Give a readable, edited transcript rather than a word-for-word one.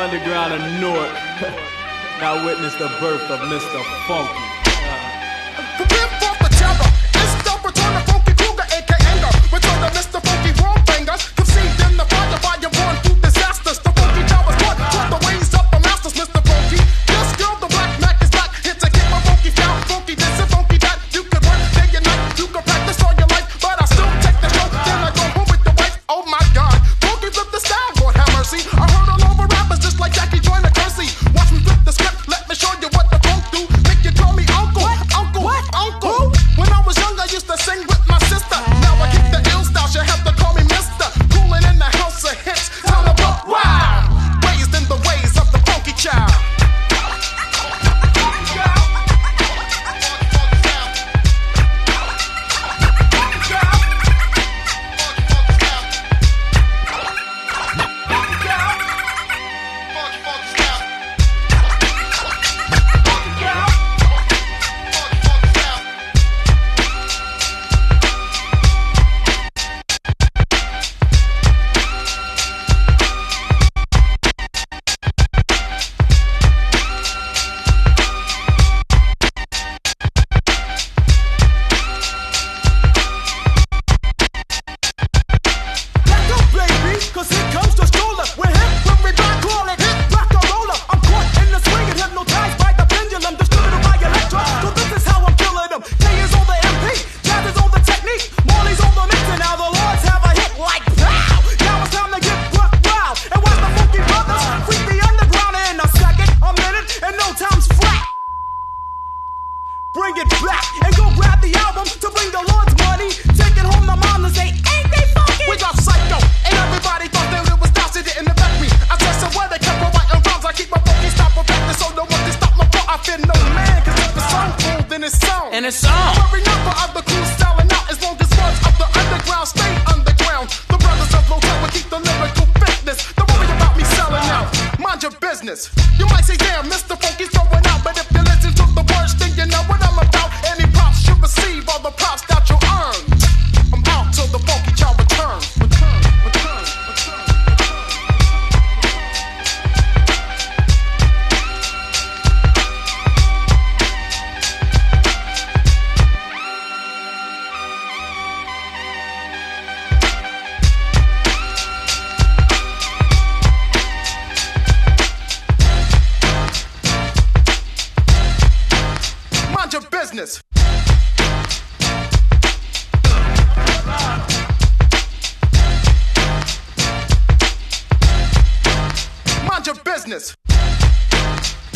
underground of Newark. Now witness the birth of Mr. Funky. Prepare for the terror. It's the return of Funky Kruger, aka return of Mr. Funky Warbanger. Conceived in the fire born through disasters. The Funky Towers one taught the ways of the masters, Mr. Funky. This girl, the Black Mac is back. Here to get my funky style, funky this and funky that. You could work day and night, you could practice all your life, but I still take the show. Then I go home with the wife. Oh my God, Funky flip the style, Lord have mercy. I heard all over rappers just like Jackie joined the currency. Watch me flip the script, let me show you what the funk do. Make you call me uncle, uncle, uncle. When I was young, I used to sing with my sister. Now I keep the ill style, you have to call me mister. Coolin' in the house of hits, time to buck wild. Raised in the ways of the funky child. Cause here comes the stroller. We're hip when we rock, call it hip rock and roller. I'm caught in the swing and hypnotized by the pendulum, distributed by Electra. So this is how I'm killing them. K is on the MP, Jazz is on the technique, Marley's on the mix, and now the Lords have a hit like pow. Now it's time to get buck wild and watch the Funky Brothers freak the underground in a second, a minute, and no time's flat. Bring it back and go grab the album to bring the Lord's money. Take it home to mom and say, ain't they funky? We got psycho, and everybody thought that it was Dawson, didn't affect me. I tested where they kept on writing rhymes. I keep my funky stop perfected, so no one can stop my flow. I fear no man, cause if it's song cool, then it's song. And it's on. Every number of the crew styling out, as long as words of the underground stay underground. The brothers of Motown will keep the lyrical fitness. Don't worry about me selling out. Mind your business. You might say, damn, Mr. Funky's throwing out, but if you listen to the words, then you know what I'm about. Any props you receive, all the props that you earn. I'm out till the funky child returns. Mind your business. Mind your business.